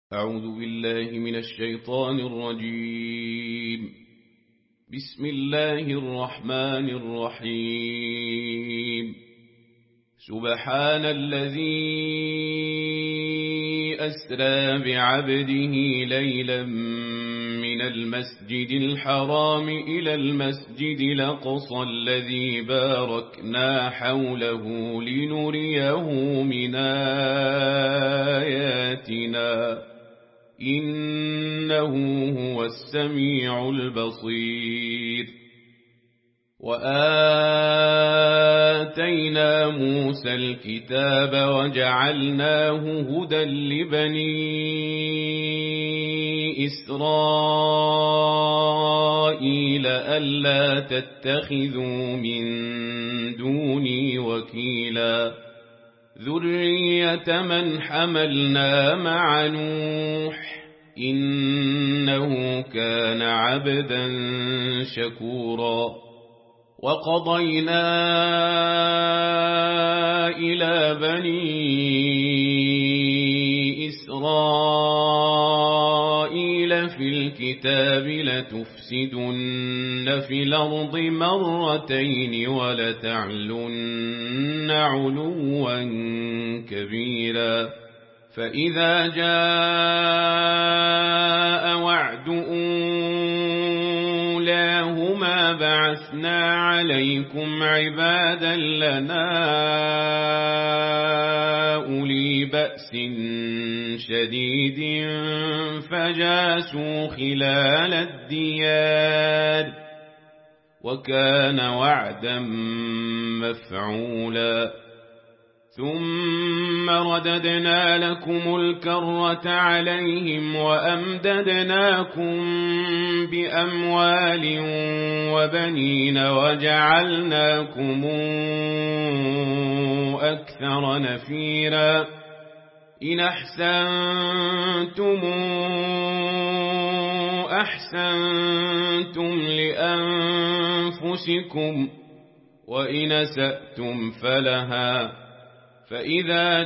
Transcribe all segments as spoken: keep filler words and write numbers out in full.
أعوذ بالله من الشيطان الرجيم. بسم الله الرحمن الرحيم. سبحان الذي أسرى بعبده ليلا من المسجد الحرام إلى المسجد الأقصى الذي باركنا حوله لنريه من آياتنا إنه هو السميع البصير. وآتينا موسى الكتاب وجعلناه هدى لبني إسرائيل ألا تتخذوا من دوني وكيلا ذرية من حملنا مع نوح إنه كان عبدا شكورا. وقضينا إلى بني إسرائيل في الكتاب لتفسدن في الأرض مرتين ولتعلن علوا كبيرا. فإذا جاء وعد أولاهما بعثنا عليكم عبادا لنا أولي بأس شديد فجاسوا خلال الديار وكان وعدا مفعولا. ثم رددنا لكم الكرة عليهم وأمددناكم بأموال وبنين وجعلناكم أكثر نفيرا. إن أحسنتم أحسنتم لأنفسكم وإن أسأتم فلها. فإذا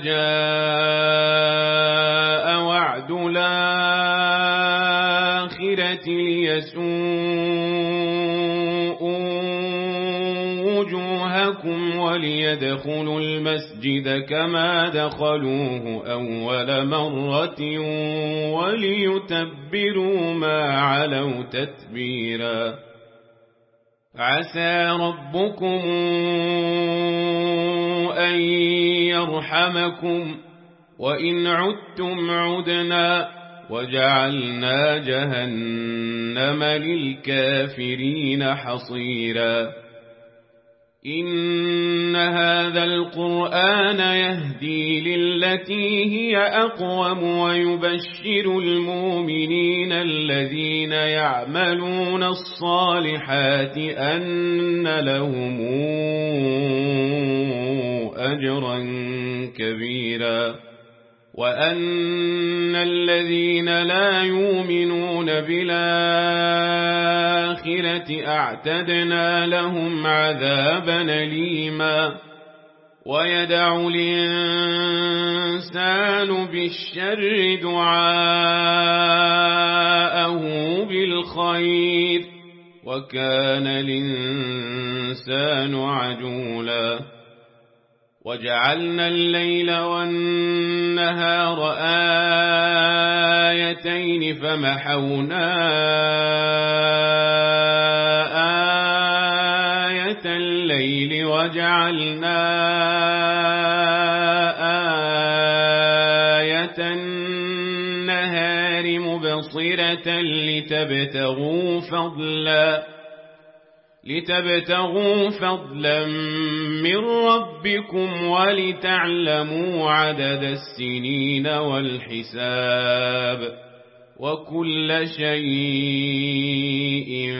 جاء وعد الآخرة ليسوءوا وجوهكم وليدخلوا المسجد كما دخلوه أول مرة وليتبروا ما علوا تتبيرا. عسى ربكم أن يرحمكم وإن عدتم عدنا وجعلنا جهنم للكافرين حصيرا. إن هذا القرآن يهدي للتي هي أقوم ويبشر المؤمنين الذين يعملون الصالحات أن لهم أجرا كبيرا وأن الذين لا يؤمنون بالآخرة أعتدنا لهم عذابا أليما. ويدع الإنسان بالشر دعاءه بالخير وكان الإنسان عجولا. وجعلنا الليل والنهار آيتين فمحونا آية الليل وجعلنا آية النهار مبصرة لتبتغوا فضلا لتبتغوا فضلا من ربكم ولتعلموا عدد السنين والحساب وكل شيء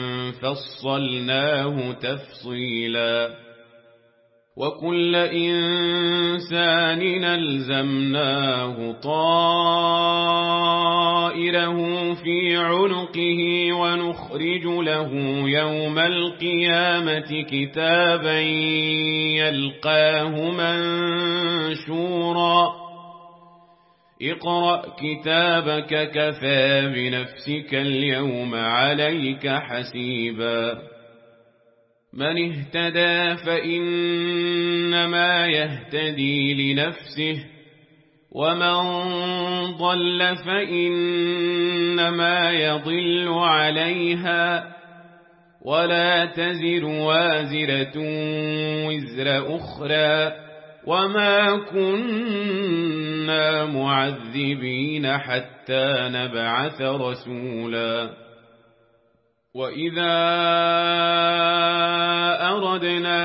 فصلناه تفصيلا. وكل إنسان ألزمناه طائره في عنقه ونخرج له يوم القيامة كتابا يلقاه منشورا اقرأ كتابك كفى بنفسك اليوم عليك حسيبا من اهتدى فإنما يهتدي لنفسه ومن ضل فإنما يضل عليها ولا تزر وازرة وزر أخرى وما كنا معذبين حتى نبعث رسولا وإذا أردنا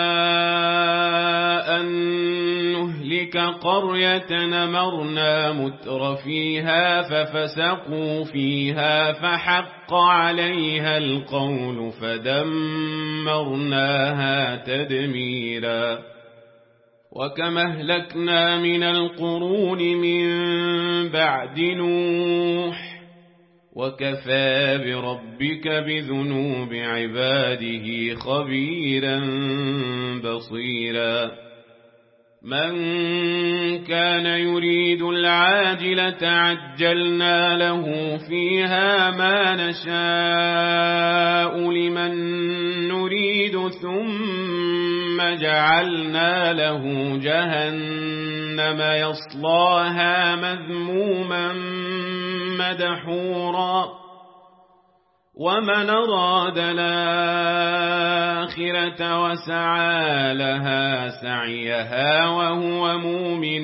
أن نهلك قرية أمرنا متر فيها ففسقوا فيها فحق عليها القول فدمرناها تدميرا وكم أهلكنا من القرون من بعد نوح وكفى بربك بذنوب عباده خبيرا بصيرا من كان يريد العاجلة عجلنا له فيها ما نشاء لمن نريد ثم جعلنا له جهنم يصلاها مذموما مدحورا ومن أراد الآخرة وسعى لها سعيها وهو مؤمن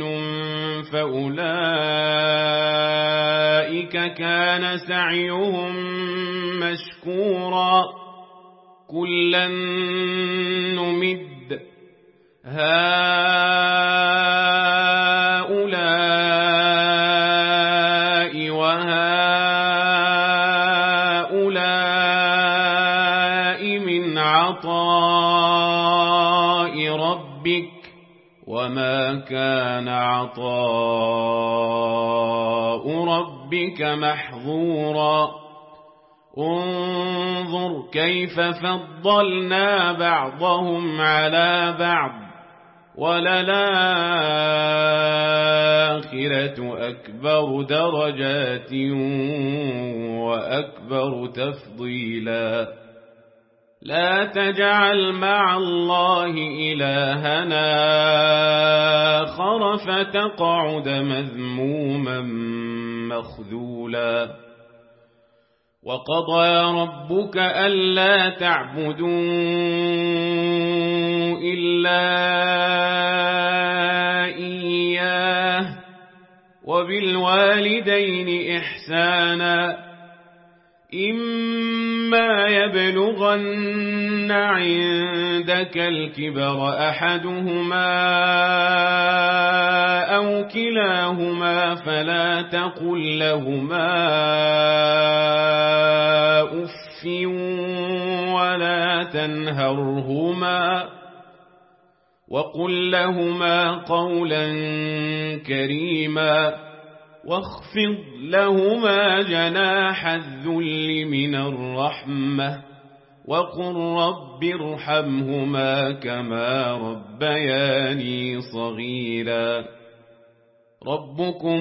فأولئك كان سعيهم مشكورا كلا نمد هؤلاء وهؤلاء من عطاء ربك وما كان عطاء ربك محظورا انظر كيف فضلنا بعضهم على بعض وللآخرة أكبر درجات وأكبر تفضيلا لا تجعل مع الله إلهنا آخر فتقعد مذموما مخذولا وقضى ربك ألا تعبدوا إلا إياه وبالوالدين إحسانا إما يبلغن عندك الكبر أحدهما أو كلاهما فلا تقل لهما أف ولا تنهرهما وقل لهما قولا كريما واخفض لهما جناح الذل من الرحمة وقل رب ارحمهما كما ربياني صغيرا ربكم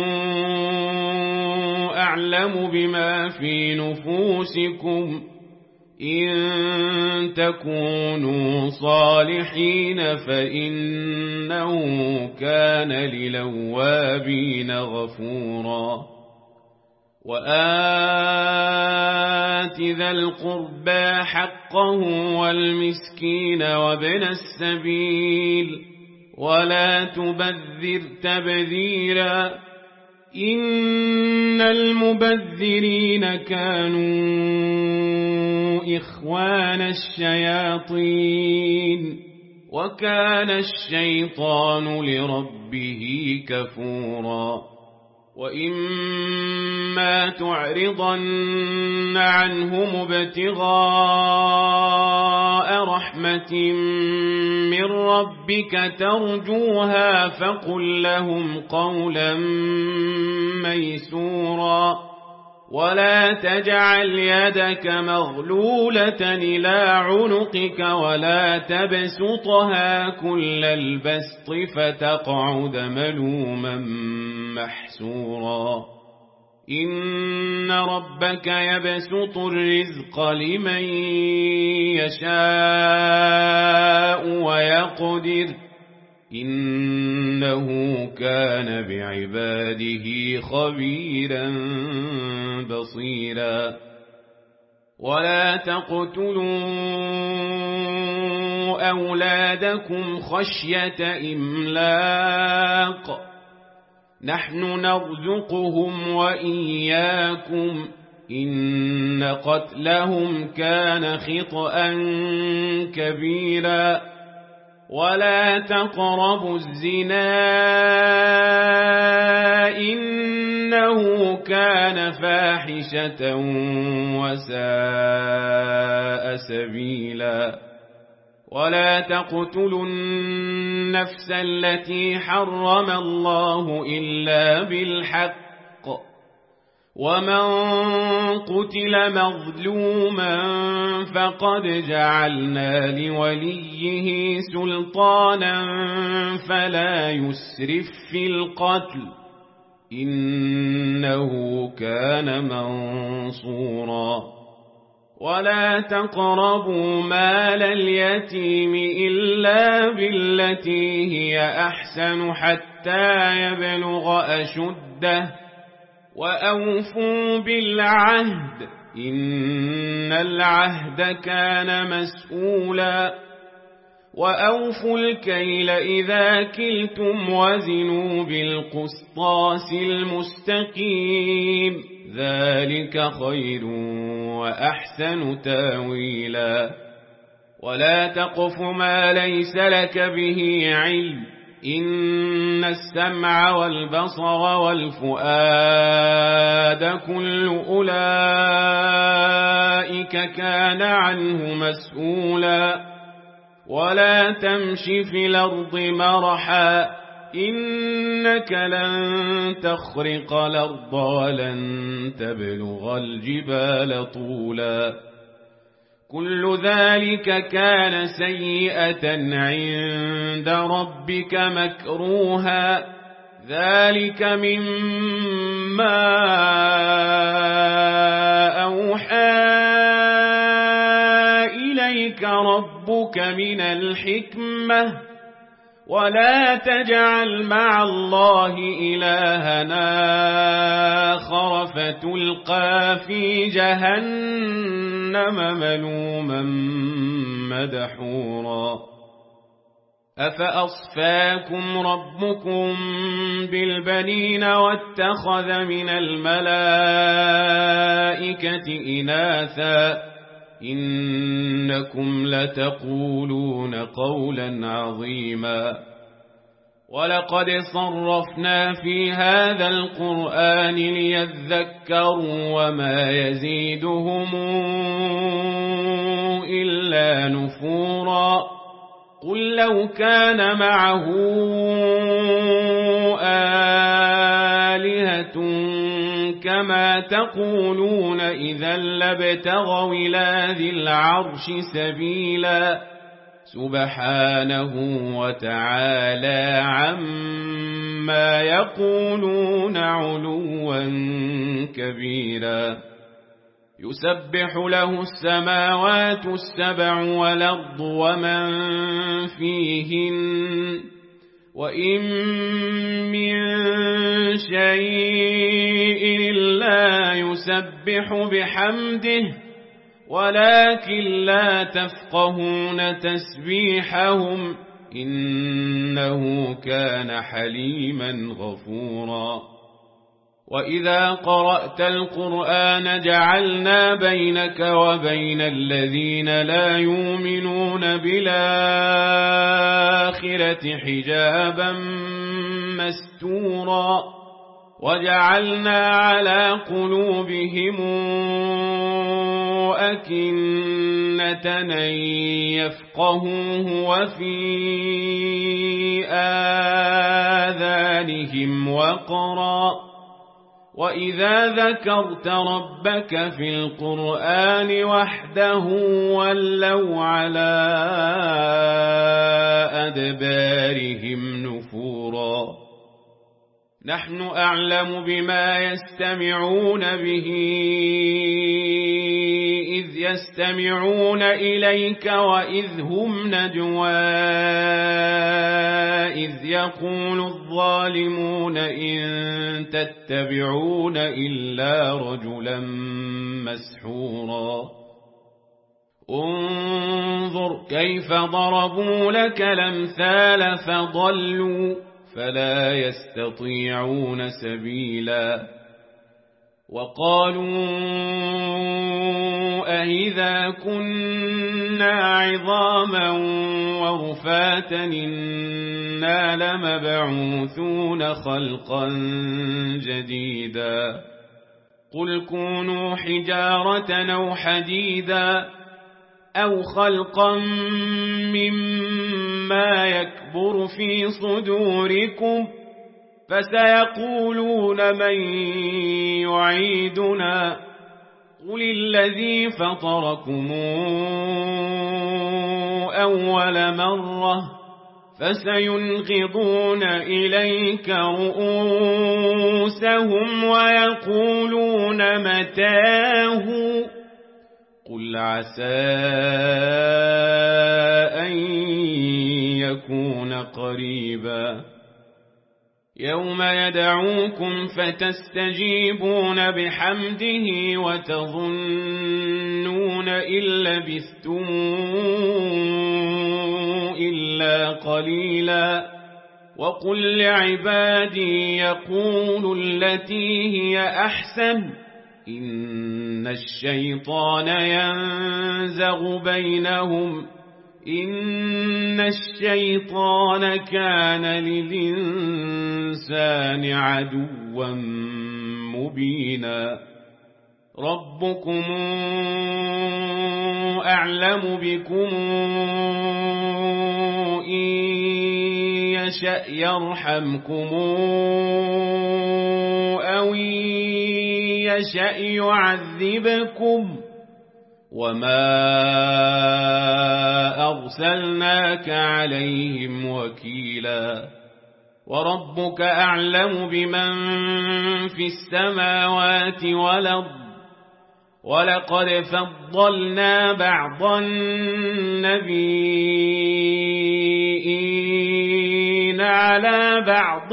أعلم بما في نفوسكم إن تكونوا صالحين فإنه كان للأوابين غفورا وآت ذا القربى حقه والمسكين وابن السبيل ولا تبذر تبذيرا إن المبذرين كانوا إخوان الشياطين وكان الشيطان لربه كفورا وإما تعرضن عنهم ابتغاء رحمة من ربك ترجوها فقل لهم قولا ميسورا ولا تجعل يدك مغلولة إلى عنقك ولا تبسطها كل البسط فتقعد ملوما محسورا إن ربك يبسط الرزق لمن يشاء ويقدر إنه كان بعباده خبيرا بصيرا ولا تقتلوا أولادكم خشية إملاق نحن نرزقهم وإياكم إن قتلهم كان خطأ كبيرا ولا تقربوا الزنا إنه كان فاحشة وساء سبيلا ولا تقتلوا النفس التي حرم الله إلا بالحق ومن قتل مظلوما فقد جعلنا لوليه سلطانا فلا يسرف في القتل إنه كان منصورا ولا تقربوا مال اليتيم إلا بالتي هي أحسن حتى يبلغ أشده وأوفوا بالعهد إن العهد كان مسؤولا وأوفوا الكيل إذا كلتم وزنوا بالقسطاس المستقيم ذلك خير وأحسن تاويلا ولا تقف ما ليس لك به علم إن السمع والبصر والفؤاد كل أولئك كان عنه مسؤولا ولا تمش في الأرض مرحا إنك لن تخرق الأرض ولن تبلغ الجبال طولا كل ذلك كان سيئة عند ربك مكروها ذلك مما أوحى إليك ربك من الحكمة ولا تجعل مع الله إلهنا آخر فتلقى في جهنم ملوما مدحورا أفأصفاكم ربكم بالبنين واتخذ من الملائكة إناثا إنكم لتقولون قولا عظيما ولقد صرفنا في هذا القرآن ليذكروا وما يزيدهم إلا نفورا قل لو كان معه آلهة كما تقولون إذا لابتغوا إلى ذي العرش سبيلا سبحانه وتعالى عما يقولون علوا كبيرا يسبح له السماوات السبع والأرض ومن فيهن وإن من شيء لا يسبح بحمده ولكن لا تفقهون تسبيحهم إنه كان حليما غفورا وإذا قرأت القرآن جعلنا بينك وبين الذين لا يؤمنون بالآخرة حجابا مستورا وجعلنا على قلوبهم أكنة أن يفقهوه وفي آذانهم وقرا وإذا ذكرت ربك في القرآن وحده ولوا على أدبارهم نفورا نحن أعلم بما يستمعون به إذ يستمعون إليك وإذ هم نجوى إذ يقول الظالمون إن تتبعون إلا رجلا مسحورا انظر كيف ضربوا لك الأمثال فضلوا فلا يستطيعون سبيلا وقالوا أإذا كنا عظاما ورفاتا إنا لمبعوثون خلقا جديدا قل كونوا حجارة أو حديدا أو خلقا مما يكبر في صدوركم فسيقولون من يعيدنا قل الذي فطركم أول مرة فسينغضون إليك رؤوسهم ويقولون متاه قل عسى أن يكون قريبا يوم يدعوكم فتستجيبون بحمده وتظنون إن لبثتم إلا قليلا وقل لعبادي يقولوا التي هي أحسن إن الشيطان ينزغ بينهم إن الشيطان كان للإنسان عدوا مبينا ربكم أعلم بكم إن يشأ يرحمكم أو يشأ يعذبكم وما أرسلناك عليهم وكيلا وربك أعلم بمن في السماوات والأرض ولقد فضلنا بعض النبيين على بعض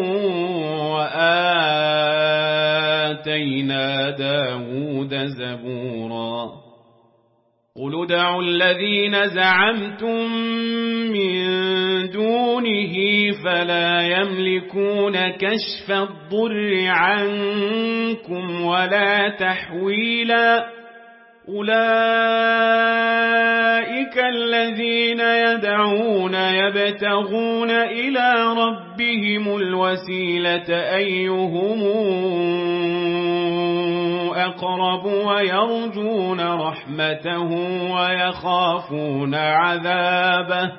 وآتينا داود زبورا قل ادعوا الذين زعمتم من دونه فلا يملكون كشف الضر عنكم ولا تحويلا أولئك الذين يدعون يبتغون إلى ربهم الوسيلة أيهم أقرب ويرجون رحمته ويخافون عذابه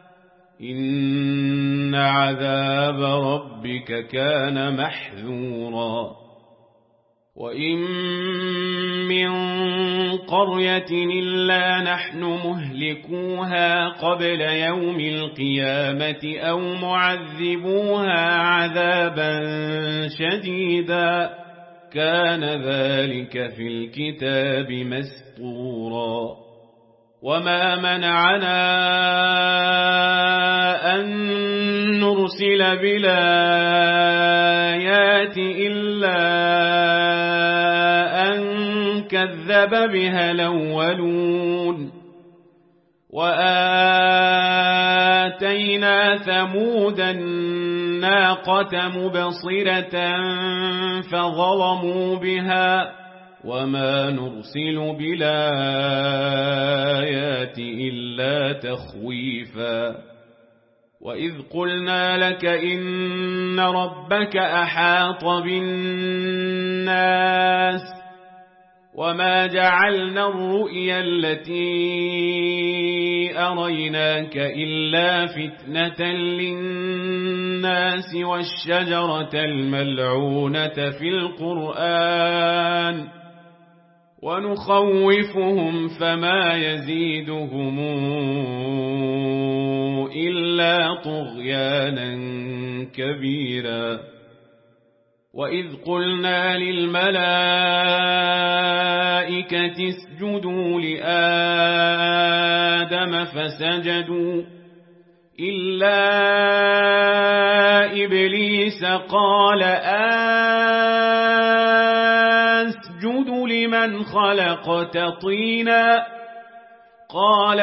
إن عذاب ربك كان محذورا وإن من قرية إلا نحن مهلكوها قبل يوم القيامة أو معذبوها عذابا شديدا كان ذلك في الكتاب مسطورا وما منعنا أن نرسل بالآيات إلا أن كذب بها الأولون وآتينا ثمود الناقة مبصرة فظلموا بها وما نرسل بالآيات إلا تخويفا وإذ قلنا لك إن ربك أحاط بالناس وما جعلنا الرؤيا التي أريناك إلا فتنة للناس والشجرة الملعونة في القرآن ونخوفهم فما يزيدهم إلا طغيانا كبيرا وإذ قلنا للملائكة اسجدوا لآدم فسجدوا إلا إبليس قال أسجد لمن خلقت طينا قال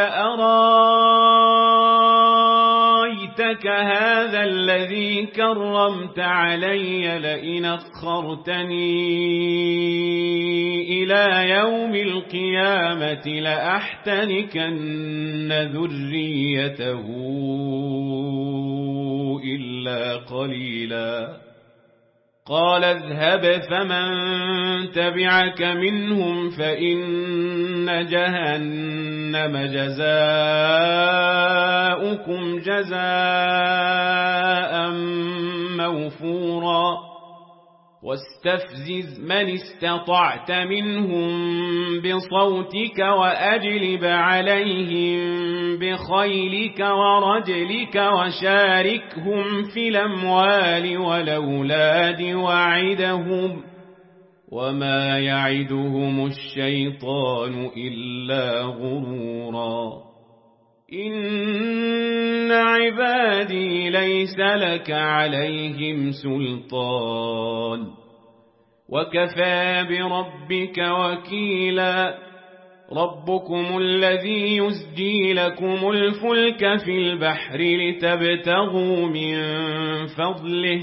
أرايتك هذا الذي كرمت علي لئن أخرتني إلى يوم القيامة لأحتنكن ذريته إلا قليلا قال اذهب فمن تبعك منهم فإن جهنم جزاؤكم جزاء موفورا واستفزز من استطعت منهم بصوتك وأجلب عليهم بخيلك ورجلك وشاركهم في الأموال والأولاد وعدهم وما يعدهم الشيطان إلا غرورا إن عبادي ليس لك عليهم سلطان وكفى بربك وكيلا ربكم الذي يسجي لكم الفلك في البحر لتبتغوا من فضله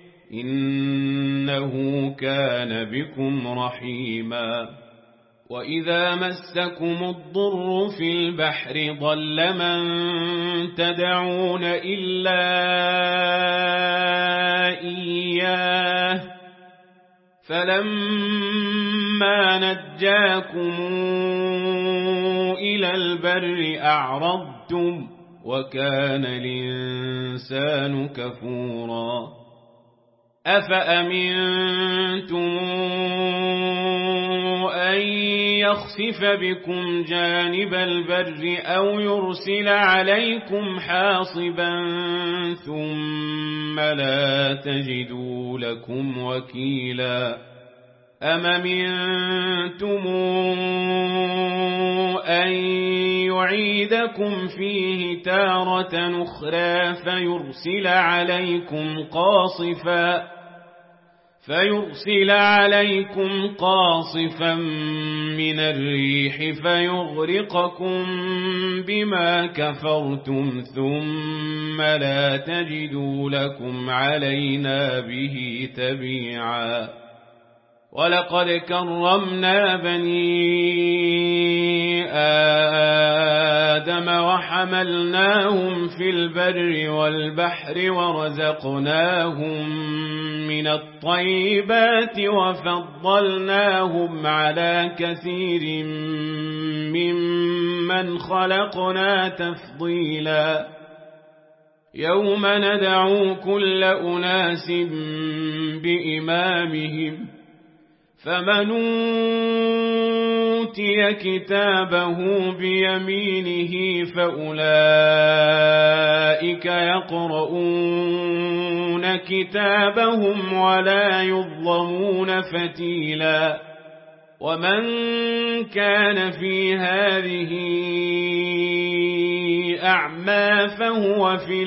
إنه كان بكم رحيما وإذا مسكم الضر في البحر ضل من تدعون إلا إياه فلما نجاكم إلى البر أعرضتم وكان الإنسان كفورا أفأمنتم أن يخسف بكم جانب البر أو يرسل عليكم حاصبا ثم لا تجدوا لكم وكيلا أم أمنتم أن يعيدكم فيه تارة أخرى فيرسل عليكم قاصفا فيرسل عليكم قاصفا من الريح فيغرقكم بما كفرتم ثم لا تجدوا لكم علينا به تبيعا ولقد كرمنا بني آدم وحملناهم في البر والبحر ورزقناهم من الطيبات وفضلناهم على كثير ممن خلقنا تفضيلا يوم ندعو كل أناس بإمامهم فمن أوتي كتابه بيمينه فأولئك يقرؤون كتابهم ولا يظلمون فتيلا ومن كان في هذه أعمى فهو في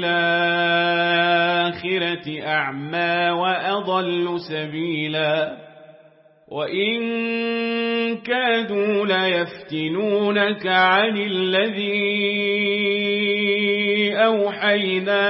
الآخرة أعمى وأضل سبيلا وإن كادوا ليفتنونك عن الذي أوحينا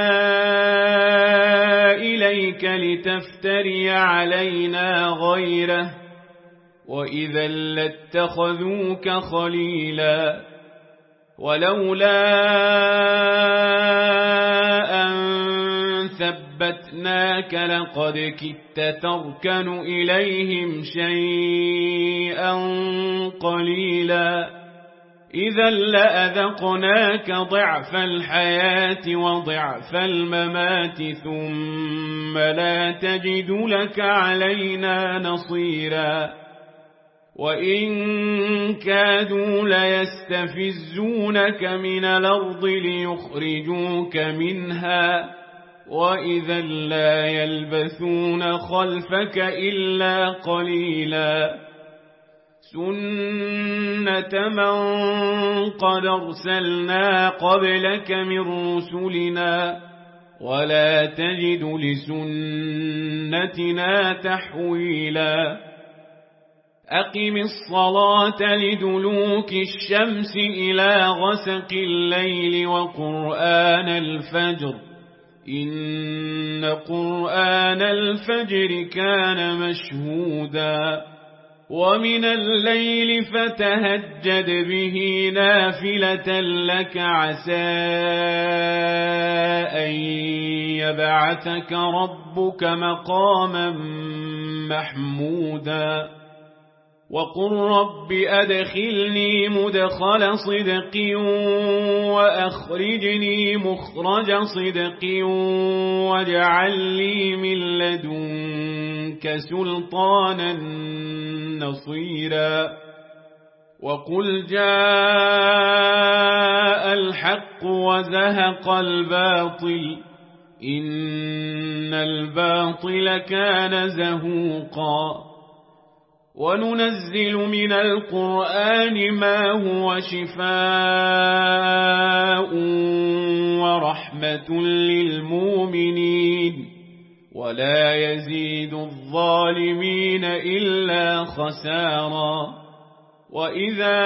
إليك لتفتري علينا غيره وإذا لاتخذوك خليلا ولولا أن ثبتناك لقد كدت تركن إليهم شيئا قليلا إذا لأذقناك ضعف الحياة وضعف الممات ثم لا تجد لك علينا نصيرا وإن كادوا ليستفزونك من الأرض ليخرجوك منها وإذا لا يلبثون خلفك إلا قليلا سنة من قد أرسلنا قبلك من رسلنا ولا تجد لسنتنا تحويلا أقم الصلاة لدلوك الشمس إلى غسق الليل وقرآن الفجر إن قرآن الفجر كان مشهودا ومن الليل فتهجد به نافلة لك عسى أن يبعثك ربك مقاما محمودا وقل رب أدخلني مدخل صدق وأخرجني مخرج صدق واجعل لي من لدنك سلطانا نصيرا وقل جاء الحق وزهق الباطل إن الباطل كان زهوقا وننزل من القرآن ما هو شفاء ورحمة للمؤمنين ولا يزيد الظالمين إلا خسارا وإذا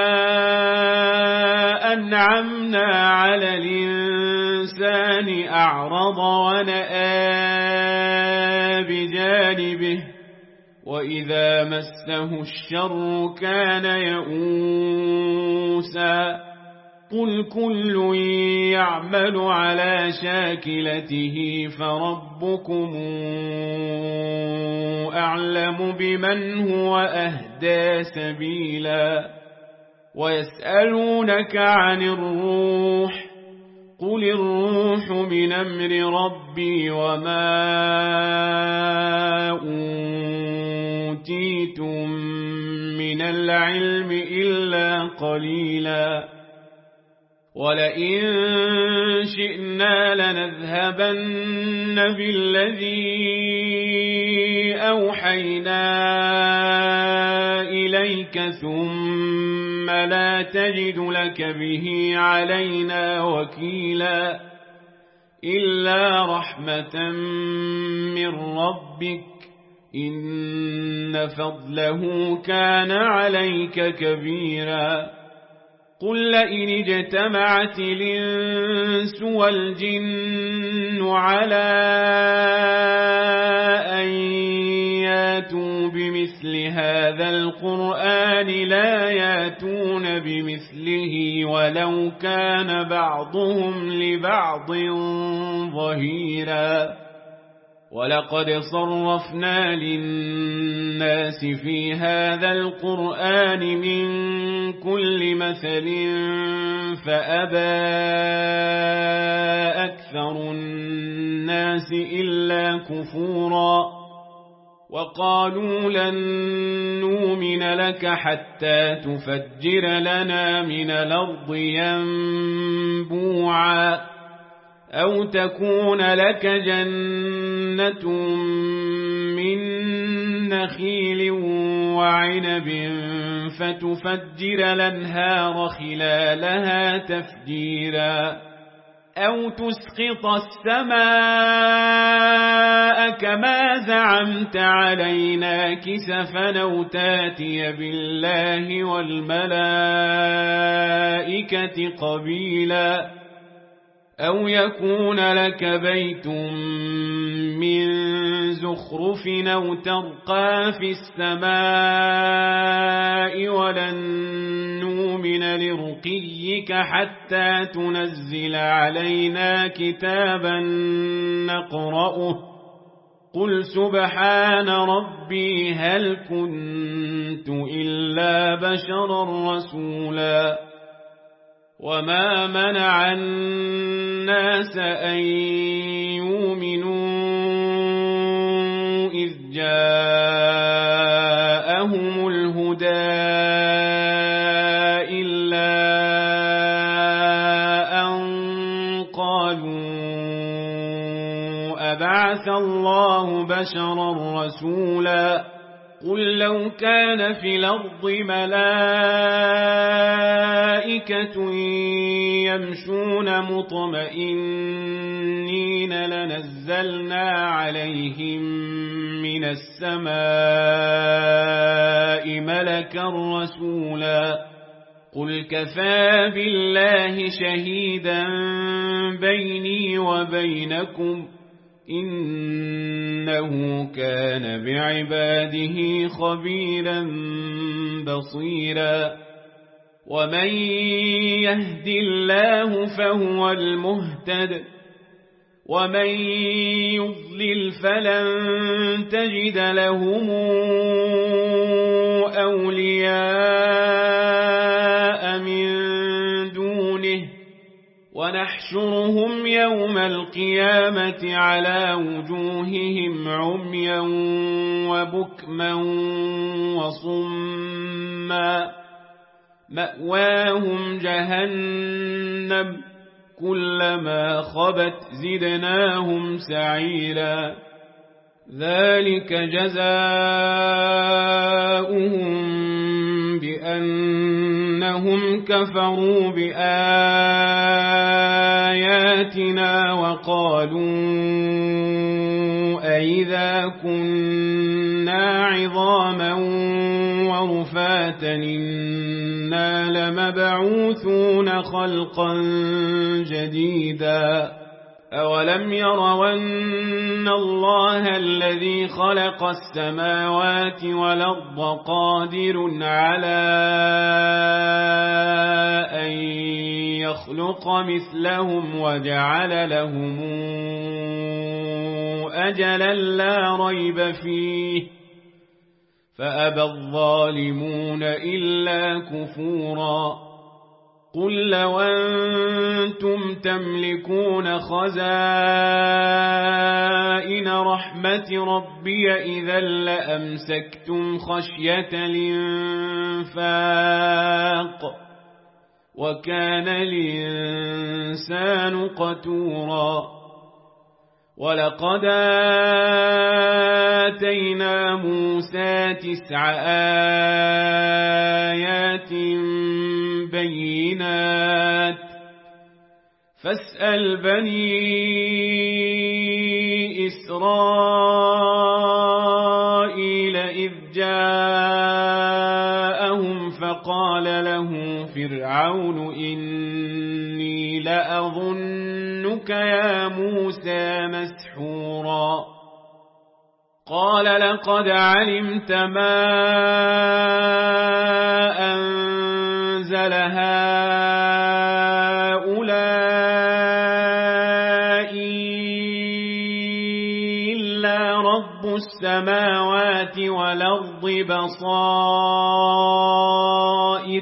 أنعمنا على الإنسان أعرض ونأى بجانبه وإذا مسه الشر كان يئوسا قل كل يعمل على شاكلته فربكم أعلم بمن هو أهدى سبيلا ويسألونك عن الروح قل الروح من أمر ربي وما أوتيتم من العلم إلا قليلا ولئن شئنا لنذهبن بالذي أوحينا إليك ثم لا تجد لك به علينا وكيلا إلا رحمة من ربك إن فضله كان عليك كبيرا قل لئن اجتمعت الإنس والجن على أن ياتوا بمثل هذا القرآن لا ياتون بمثله ولو كان بعضهم لبعض ظهيرا ولقد صرفنا للناس في هذا القرآن من كل مثل فأبى أكثر الناس إلا كفورا وقالوا لن نؤمن لك حتى تفجر لنا من الأرض ينبوعا أو تكون لك جنة من نخيل وعنب فتفجر الأنهار خلالها تفجيرا أو تسقط السماء كما زعمت علينا كسفا أو تاتي بالله والملائكة قبيلا أو يكون لك بيت من زخرف أو ترقى في السماء ولن نؤمن لرقيك حتى تنزل علينا كتابا نقرأه قل سبحان ربي هل كنت إلا بشرا رسولا وما منع الناس أن يؤمنوا إذ جاءهم الهدى إلا أن قالوا أبعث الله بشرا رسولا قل لو كان في الأرض ملائكة يمشون مطمئنين لنزلنا عليهم من السماء ملكا رسولا قل كفى بالله شهيدا بيني وبينكم إنه كان بعباده خبيرا بصيرا ومن يهد الله فهو المهتد ومن يضلل فلن تجد لهم أولياء من دونه ونحشرهم يوم القيامة على وجوههم عميا وبكما وصما مأواهم جهنم كلما خبت زدناهم سعيرا ذلك جزاؤهم بأنهم كفروا بآياتنا وقالوا أئذا كنا عظاما ورفاتا إنا لمبعوثون خلقا جديدا أولم يروا أن الله الذي خلق السماوات والأرض قادر على أن يخلق مثلهم وجعل لهم أجلا لا ريب فيه فأبى الظالمون إلا كفورا قل لو أنتم تملكون خزائن رحمة ربي إذا لأمسكتم خشية الإنفاق وكان الإنسان قتورا ولقد آتينا موسى تسع آيات بينات فاسأل بني إسرائيل إذ جاءهم فقال له فرعون إني لأظنك يا موسى مسحورا قال لقد علمت ما أنزل هؤلاء إلا رب السماوات والأرض بصائر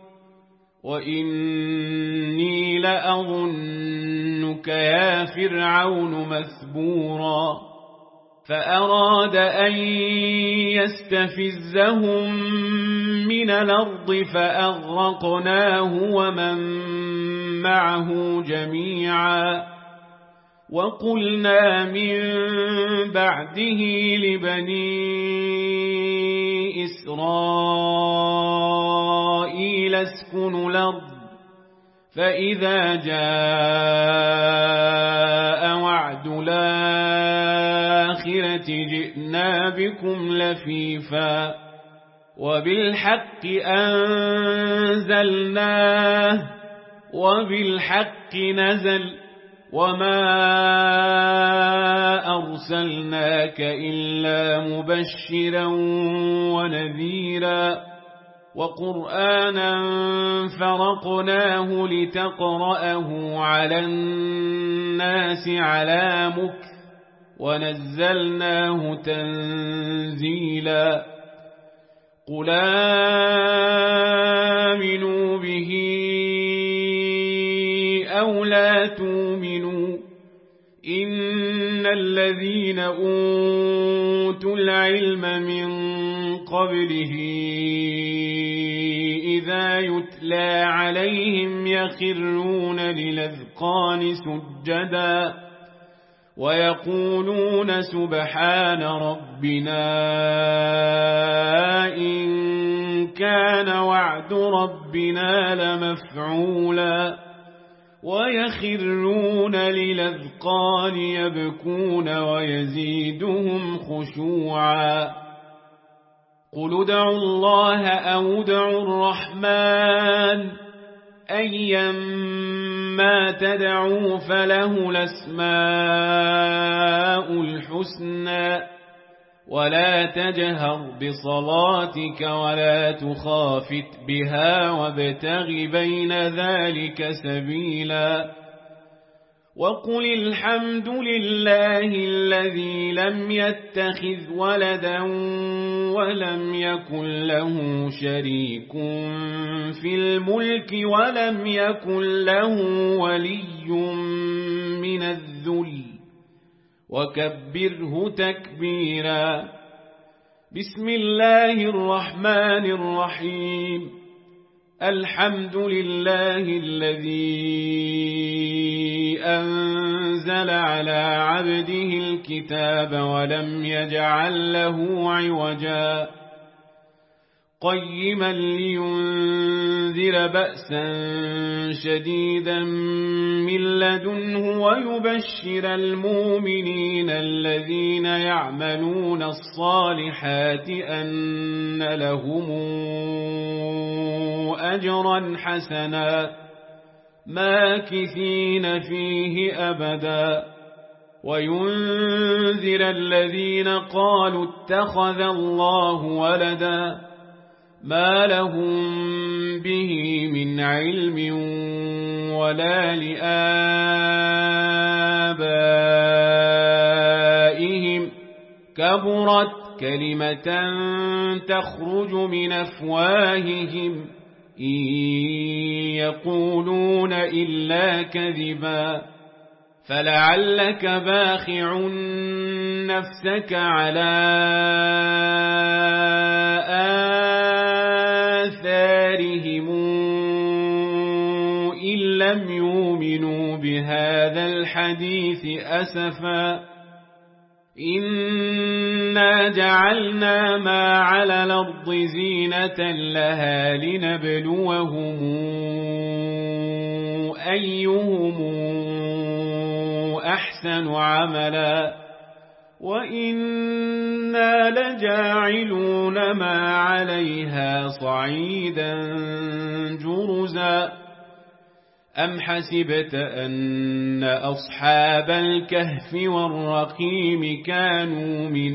وإني لأظنك يا فرعون مثبورا فأراد أن يستفزهم من الأرض فأغرقناه ومن معه جميعا وقلنا من بعده لبني إسرائيل اسكنوا الأرض فإذا جاء وعد الآخرة جئنا بكم لفيفا وبالحق أنزلناه وبالحق نزل وما أرسلناك إلا مبشرا ونذيرا وقرآنا فرقناه لتقرأه على الناس على مكث ونزلناه تنزيلا قل آمنوا به أو لا تؤمنوا إن الذين أوتوا العلم من قبله إذا يتلى عليهم يخرون للأذقان سجدا ويقولون سبحان ربنا إن كان وعد ربنا لمفعولا ويخرون للأذقان يبكون ويزيدهم خشوعا قل ادعوا الله أو ادعوا الرحمن أيما تدعوا فله الأسماء الحسنى ولا تجهر بصلاتك ولا تخافت بها وابتغ بين ذلك سبيلا وقل الحمد لله الذي لم يتخذ ولدا ولم يكن له شريك في الملك ولم يكن له ولي من الذل وكبره تكبيرا بسم الله الرحمن الرحيم الحمد لله الذي أنزل على عبده الكتاب ولم يجعل له عوجا قيما لينذر بأسا شديدا من لدنه ويبشر المؤمنين الذين يعملون الصالحات أن لهم أجرا حسنا ماكثين فيه أبدا وينذر الذين قالوا اتخذ الله ولدا ما لهم به من علم ولا لآبائهم كبرت كلمة تخرج من أفواههم إن يقولون إلا كذبا فلعلك باخع نفسك على آثارهم إن لم يؤمنوا بهذا الحديث أسفا إنا جعلنا ما على الأرض زينة لها لنبلوهم أيهم أحسن عملا وإنا لجاعلون ما عليها صعيدا جرزا أم حسبت أن أصحاب الكهف والرقيم كانوا من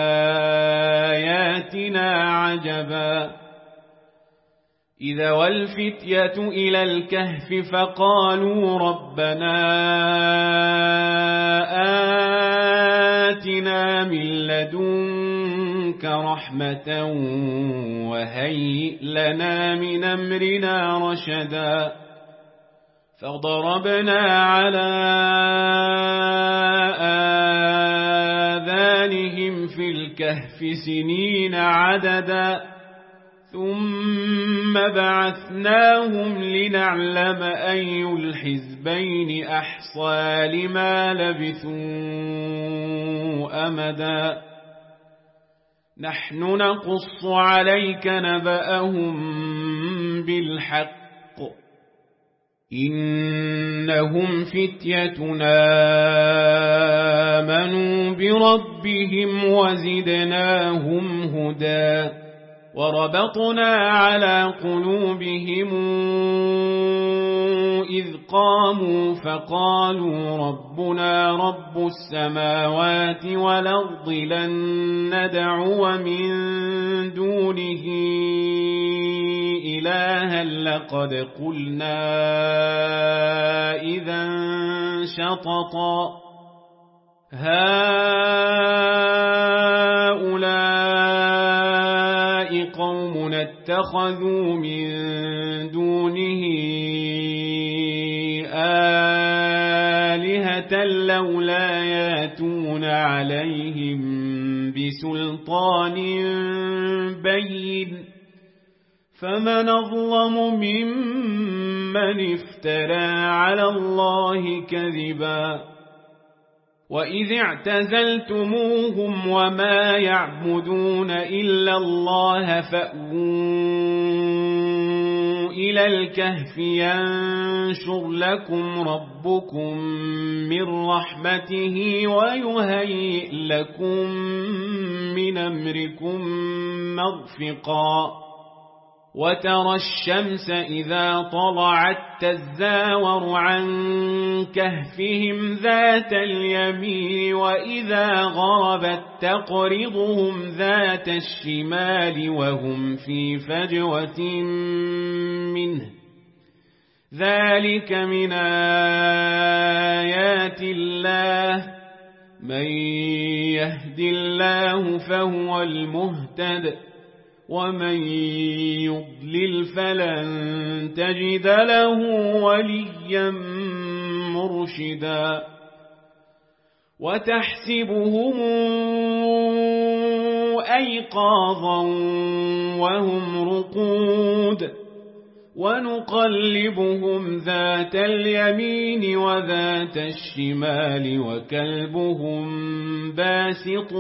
آياتنا عجبا إذا والفتية إلى الكهف فقالوا ربنا آتنا من لدنك رحمة وهيئ لنا من أمرنا رشدا فضربنا على آذانهم في الكهف سنين عددا ثم بعثناهم لنعلم أي الحزبين أحصى لما لبثوا أمدا نحن نقص عليك نبأهم بالحق إنهم فتيتنا آمنوا بربهم وزدناهم هدى وربطنا على قلوبهم إذ قاموا فقالوا ربنا رب السماوات والأرض لن ندعو من دونه إلها لقد قلنا إذا شططا هؤلاء قوم اتخذوا من دونه آلهة لولا ياتون عليهم بسلطان بين فمن أظلم ممن افترى على الله كذبا وإذ اعتزلتموهم وما يعبدون إلا الله فأووا إلى الكهف ينشر لكم ربكم من رحمته ويهيئ لكم من أمركم مرفقا وترى الشمس إذا طلعت تزاور عن كهفهم ذات اليمين وإذا غربت تقرضهم ذات الشمال وهم في فجوة منه ذلك من آيات الله من يهد الله فهو المهتد ومن يضلل فلن تجد له وليا مرشدا وتحسبهم أيقاظا وهم رقود ونقلبهم ذات اليمين وذات الشمال وكلبهم باسط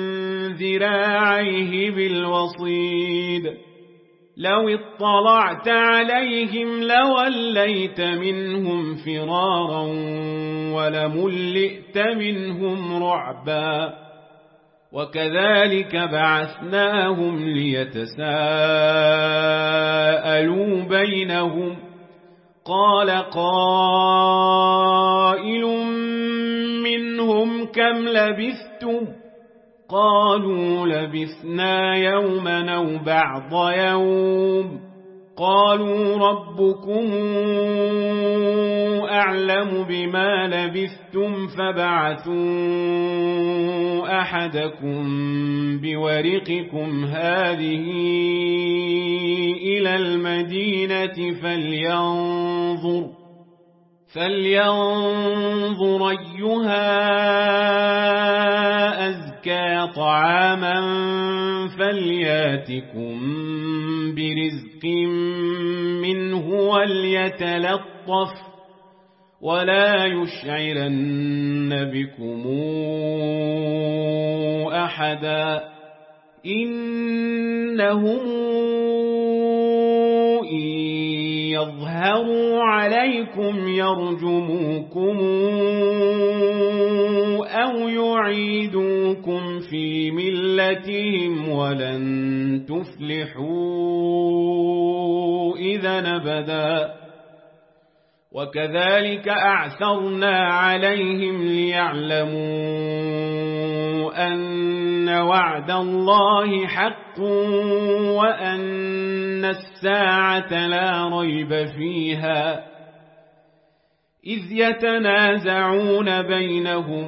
ذراعيه بالوصيد لو اطلعت عليهم لوليت منهم فرارا ولملئت منهم رعبا وكذلك بعثناهم ليتساءلوا بينهم قال قائل منهم كم لبثتم قالوا لبثنا يوما أو بعض يوم قالوا ربكم أعلم بما لبثتم فبعثوا أحدكم بورقكم هذه إلى المدينة فلينظر فلينظر أيها أزكى طعاما فلياتكم برزق منه وليتلطف ولا يشعرن بكم أحدا إنهم إن يظهروا عليكم يرجموكم أو يعيدوكم في ملتهم ولن تفلحوا إذا أبدا وكذلك أعثرنا عليهم ليعلموا أن وعد الله حق وأن الساعة لا ريب فيها إذ يتنازعون بينهم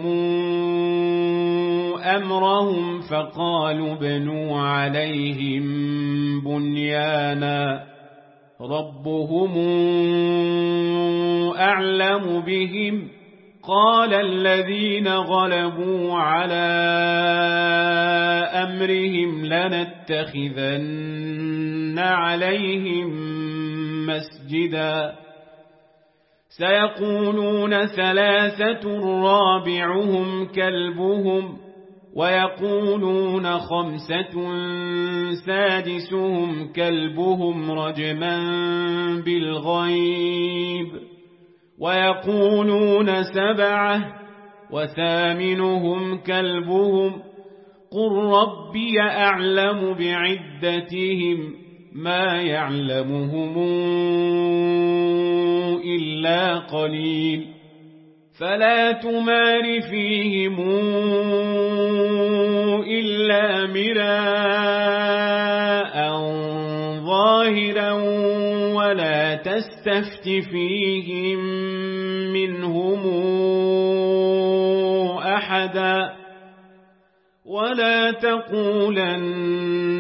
أمرهم فقالوا بنوا عليهم بنيانا ربهم أعلم بهم قال الذين غلبوا على أمرهم لنتخذن عليهم مسجدا سيقولون ثلاثة رابعهم كلبهم ويقولون خمسة سادسهم كلبهم رجما بالغيب ويقولون سبعة وثامنهم كلبهم قل ربي أعلم بعدتهم ما يعلمهم إلا قليل فلا تمار فيهم إلا مراء ظاهرا ولا تستفت فيهم منهم أحدا ولا تقولن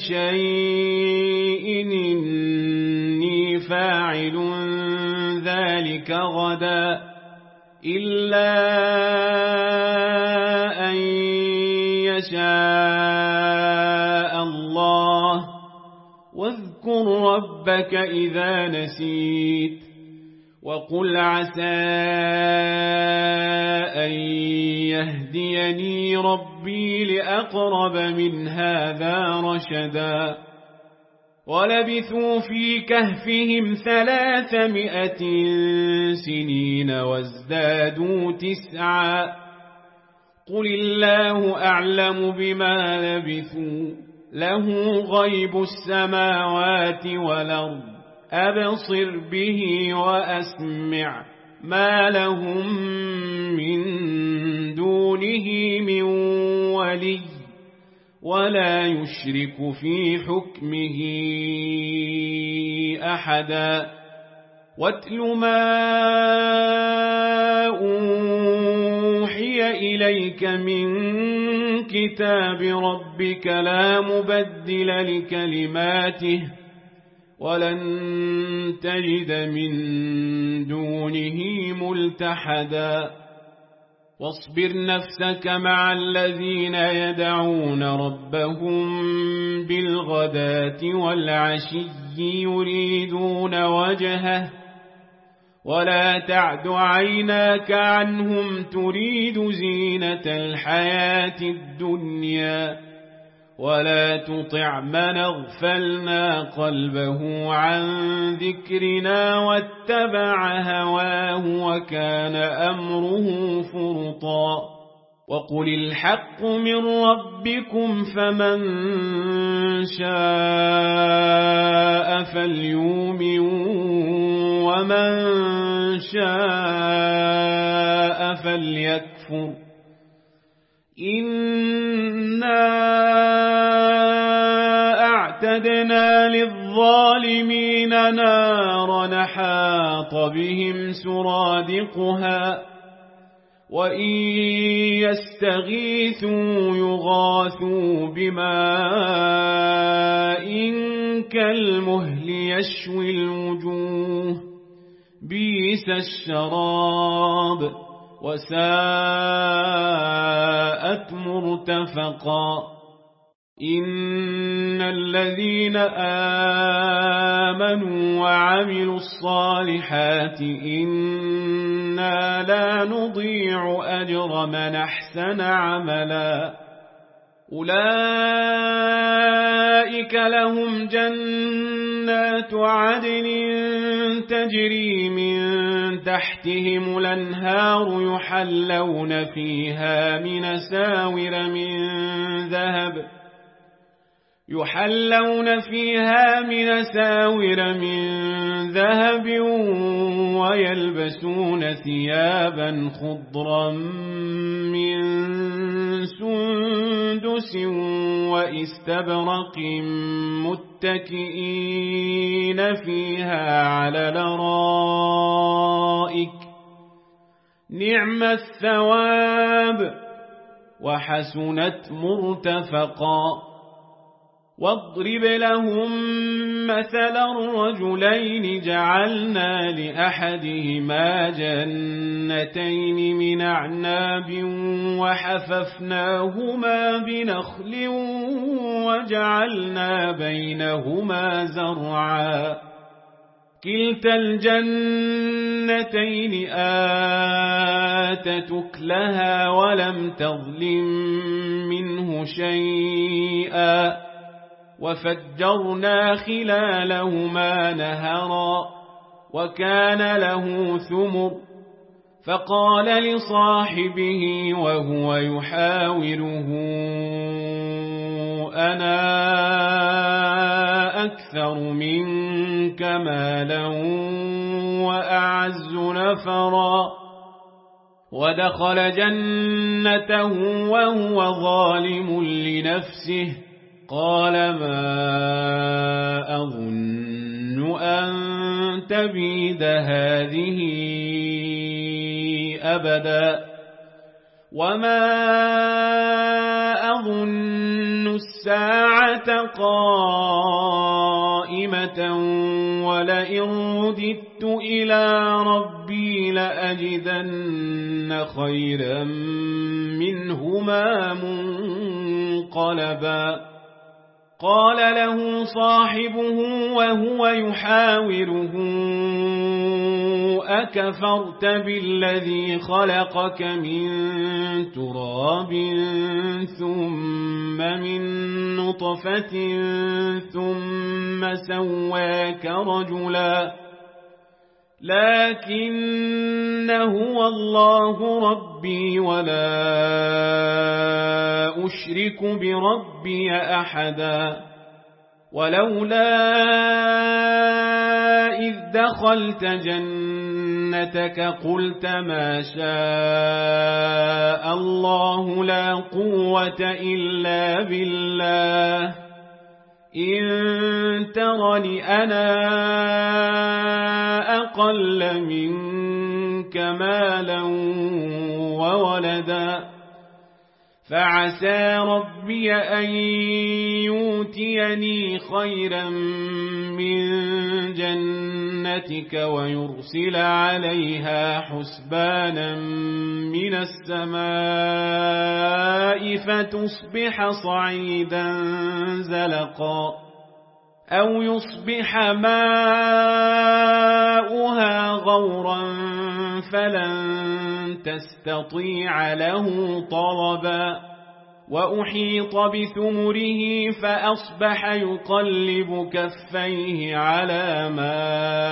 لشيء إني فاعل ذلك غدا إلا أن يشاء الله واذكر ربك إذا نسيت وقل عسى أن يهديني ربي لأقرب من هذا رشدا ولبثوا في كهفهم ثلاثمائة سنين وازدادوا تسعا قل الله أعلم بما لبثوا له غيب السماوات والأرض أبصر به وأسمع ما لهم من دونه من ولي ولا يشرك في حكمه أحدا واتل ما أوحي إليك من كتاب ربك لا مبدل لكلماته ولن تجد من دونه ملتحدا واصبر نفسك مع الذين يدعون ربهم بالغداة والعشي يريدون وجهه ولا تعد عيناك عنهم تريد زينة الحياة الدنيا ولا تطع من اغفلنا قلبه عن ذكرنا واتبع هواه وكان أمره فرطا وقل الحق من ربكم فمن شاء فليؤمن ومن شاء فليكفر إنا أعتدنا للظالمين نارا حاط بهم سرادقها وإن يستغيثوا يغاثوا بماء كالمهل يشوي الوجوه بئس الشراب وساءت مرتفقا إن الذين آمنوا وعملوا الصالحات إنا لا نضيع أجر من أحسن عملا أولئك لهم جنات عدن تجري من تحتهم الأنهار يحلون فيها من ساور من ذهب يحلون فيها من ساور من ذهب ويلبسون ثيابا خضرا من سندس واستبرق متكئين فيها على الأرائك نعم الثواب وحسنت مرتفقا واضرب لهم مثلا الرجلين جعلنا لأحدهما جنتين من أعناب وحففناهما بنخل وجعلنا بينهما زرعا كلتا الجنتين آتت أكلها ولم تظلم منه شيئا وفجرنا خلالهما نهرا وكان له ثمر فقال لصاحبه وهو يحاوره أنا أكثر منك مالا وأعز نفرا ودخل جنته وهو ظالم لنفسه قال ما أظن أن تبيد هذه أبدا وما أظن الساعة قائمة ولئن رددت إلى ربي لأجدن خيرا منهما منقلبا قال له صاحبه وهو يحاوره أكفرت بالذي خلقك من تراب ثم من نطفة ثم سواك رجلا لكن هو الله ربي ولا أشرك بربي أحدا ولولا إذ دخلت جنتك قلت ما شاء الله لا قوة إلا بالله إن ترني أنا أقل منك مالا وولدا فعسى ربي أن يؤتيني خيرا من جنتك ويرسل عليها حسبانا من السماء فتصبح صعيدا زلقا أو يصبح ماؤها غورا فلن تستطيع له طلبا وأحيط بثمره فأصبح يقلب كفيه على ما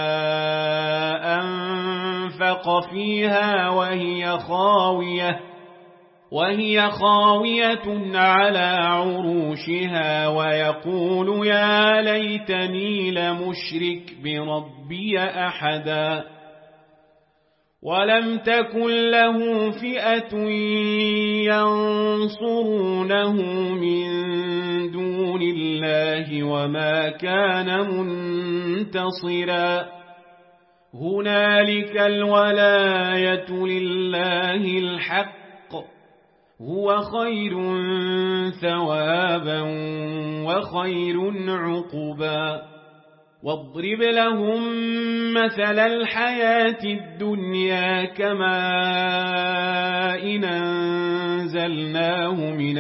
أنفق فيها وهي خاوية وهي خاوية على عروشها ويقول يا ليتني لمشرك بربي أحدا ولم تكن له فئة ينصرونه من دون الله وما كان منتصرا هنالك الولاية لله الحق هو خير ثوابا وخير عقبا واضرب لهم مثل الحياة الدنيا كماء أنزلناه من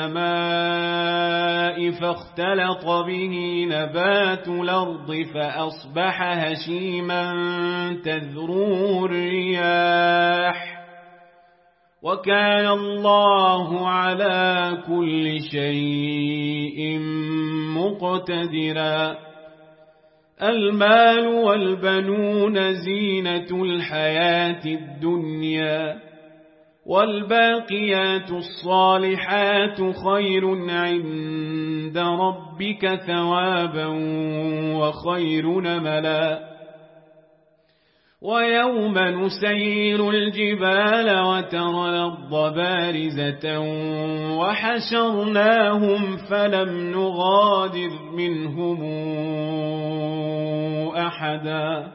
السماء فاختلط به نبات الأرض فأصبح هشيما تذروه الرياح وكان الله على كل شيء مقتدرا المال والبنون زينة الحياة الدنيا والباقيات الصالحات خير عند ربك ثوابا وخير نملا ويوم نسير الجبال وترى الأرض بارزة وحشرناهم فلم نغادر منهم أحدا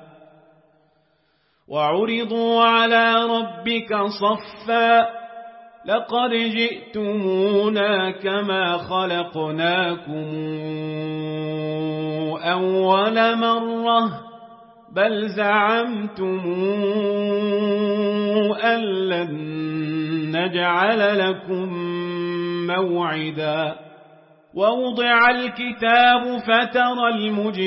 وعرضوا على ربك صفا لقد جئتمونا كما خلقناكم أول مرة بل زعمتم أن لن نجعل لكم موعدا ووضع الكتاب فترى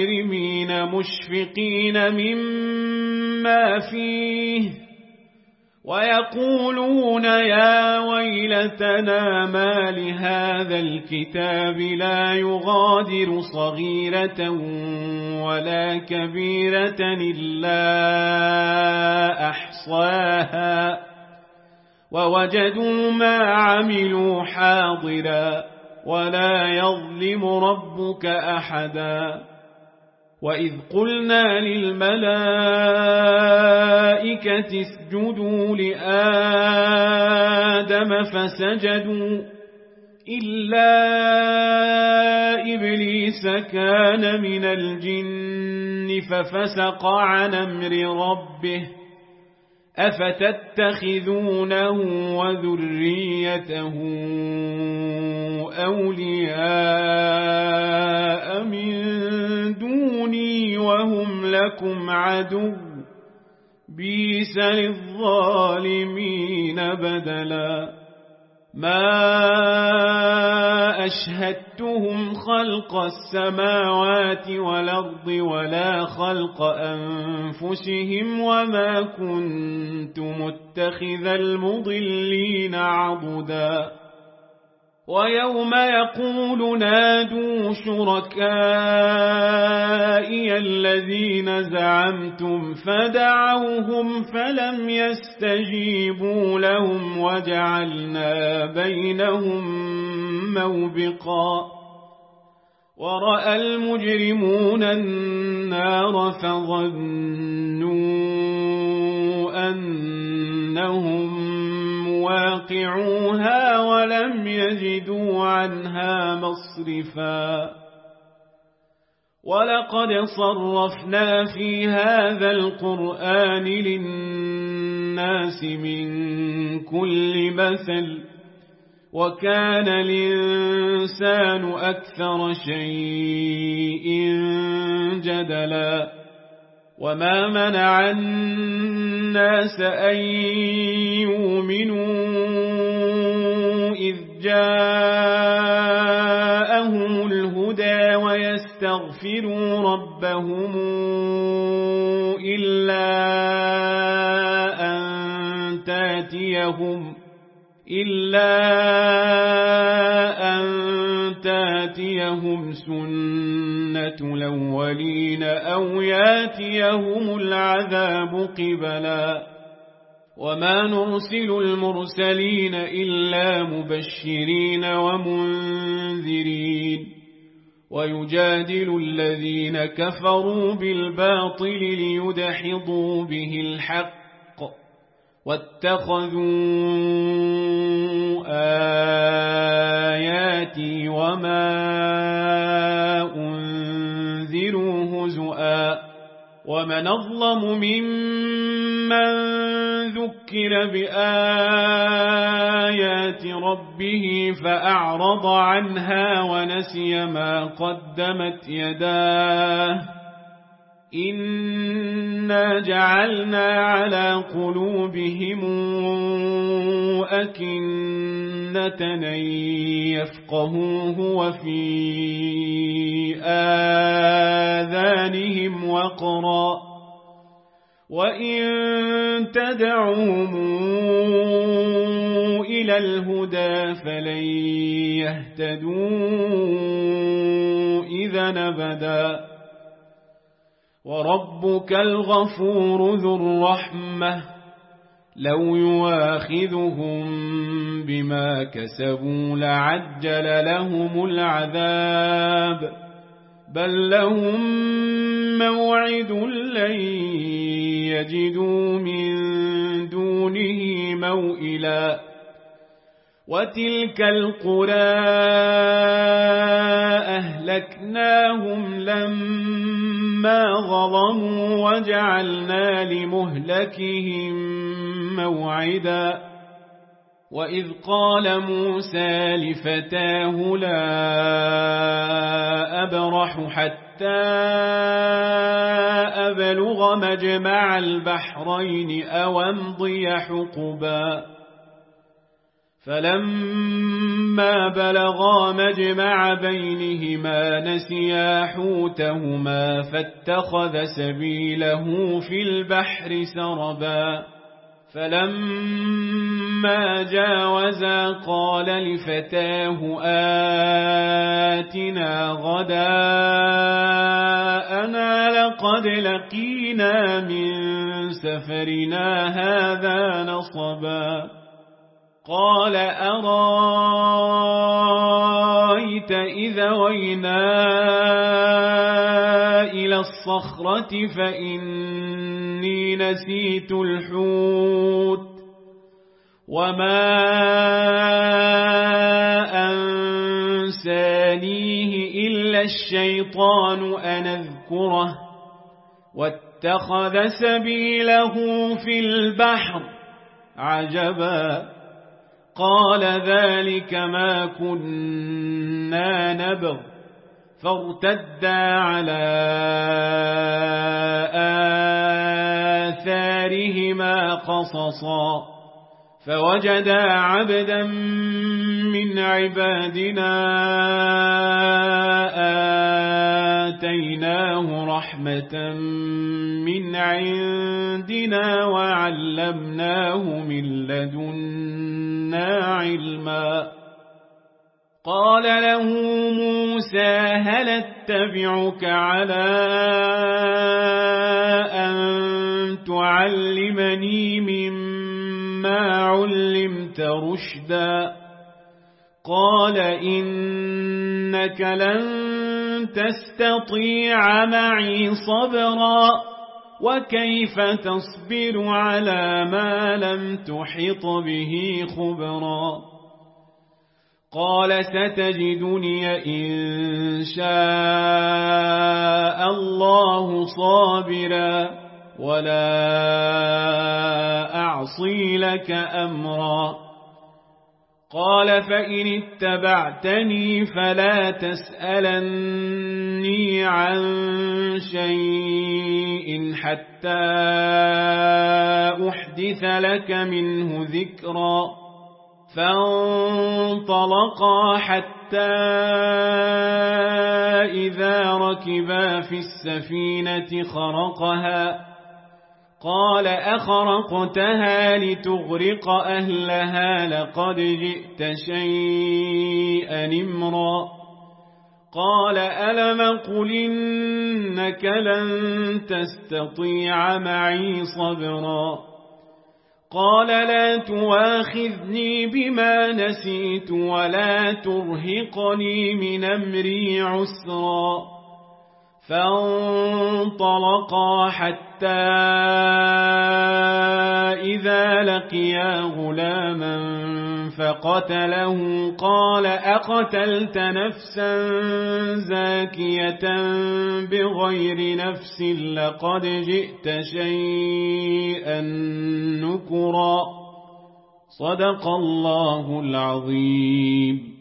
المجرمين مشفقين مما فيه ويقولون يا ويلتنا ما لهذا الكتاب لا يغادر صغيرة ولا كبيرة إلا أحصاها ووجدوا ما عملوا حاضرا ولا يظلم ربك أحدا. وإذ قلنا للملائكة اسجدوا لآدم فسجدوا إلا إبليس كان من الجن ففسق عن أمر ربه أفتتخذونه وذريته أولياء من دوني وهم لكم عدو بئس للظالمين بدلا. ما أشهدتهم خلق السماوات والأرض ولا خلق أنفسهم وما كنت متخذ المضلين عضدا. ويوم يقول نادوا شركائي الذين زعمتم فدعوهم فلم يستجيبوا لهم وجعلنا بينهم موبقا. ورأى المجرمون النار فظنوا أنهم واقعوها ولم يجدوا عنها مصرفا. ولقد صرفنا في هذا القرآن للناس من كل مثل وكان الإنسان أكثر شيء جدلا. وما منع الناس أن يؤمنوا إذ جاءهم الهدى ويستغفروا ربهم إلا أن تاتيهم إلا أن تاتيهم سنة الأولين أو ياتيهم العذاب قبلا. وما نرسل المرسلين إلا مبشرين ومنذرين ويجادل الذين كفروا بالباطل ليدحضوا به الحق واتخذوا آياتي وما أنذروا هزؤا. ومن أظلم ممن ذكر بآيات ربه فأعرض عنها ونسي ما قدمت يداه إنا جعلنا على قلوبهم أكنة أن يفقهوه وفي آذانهم وقرا وإن تدعوهم إلى الهدى فلن يهتدوا إذا أبدا. وربك الغفور ذو الرحمة لو يواخذهم بما كسبوا لعجل لهم العذاب بل لهم موعد لن يجدوا من دونه موئلا. وتلك القرى أهلكناهم لما ظلموا وجعلنا لمهلكهم موعدا. وإذ قال موسى لفتاه لا أبرح حتى أبلغ مجمع البحرين أو أمضي حقبا فلما بلغا مجمع بينهما نسيا حوتهما فاتخذ سبيله في البحر سربا فلما جاوزا قال لفتاه آتنا غداءنا لقد لقينا من سفرنا هذا نصبا قال أرأيت إذا وينا إلى الصخرة فإني نسيت الحوت وما أنسانيه إلا الشيطان أن أذكره واتخذ سبيله في البحر عجبا قال ذلك ما كنا نبغ فارتدا على آثارهما قصصا فوجدا عبدا من عبادنا آتيناه رحمة من عندنا وعلمناه من لدنا علما قال له موسى هل اتبعك على أن تعلمني مما علمت رشدا قال إنك لن تستطيع معي صبرا وكيف تصبر على ما لم تحط به خبرا قال ستجدني إن شاء الله صابرا ولا أعصي لك أمرا قال فإن اتبعتني فلا تسألني عن شيء حتى أحدث لك منه ذكرا فانطلقا حتى إذا ركبا في السفينة خرقها قال أخرقتها لتغرق أهلها لقد جئت شيئا إمرا قال ألم قل إنك لن تستطيع معي صبرا قال لا تواخذني بما نسيت ولا ترهقني من أمري عسرا فانطلقا حتى إذا لقيا غلاما فقتله قال أقتلت نفسا زاكية بغير نفس لقد جئت شيئا نكرا صدق الله العظيم.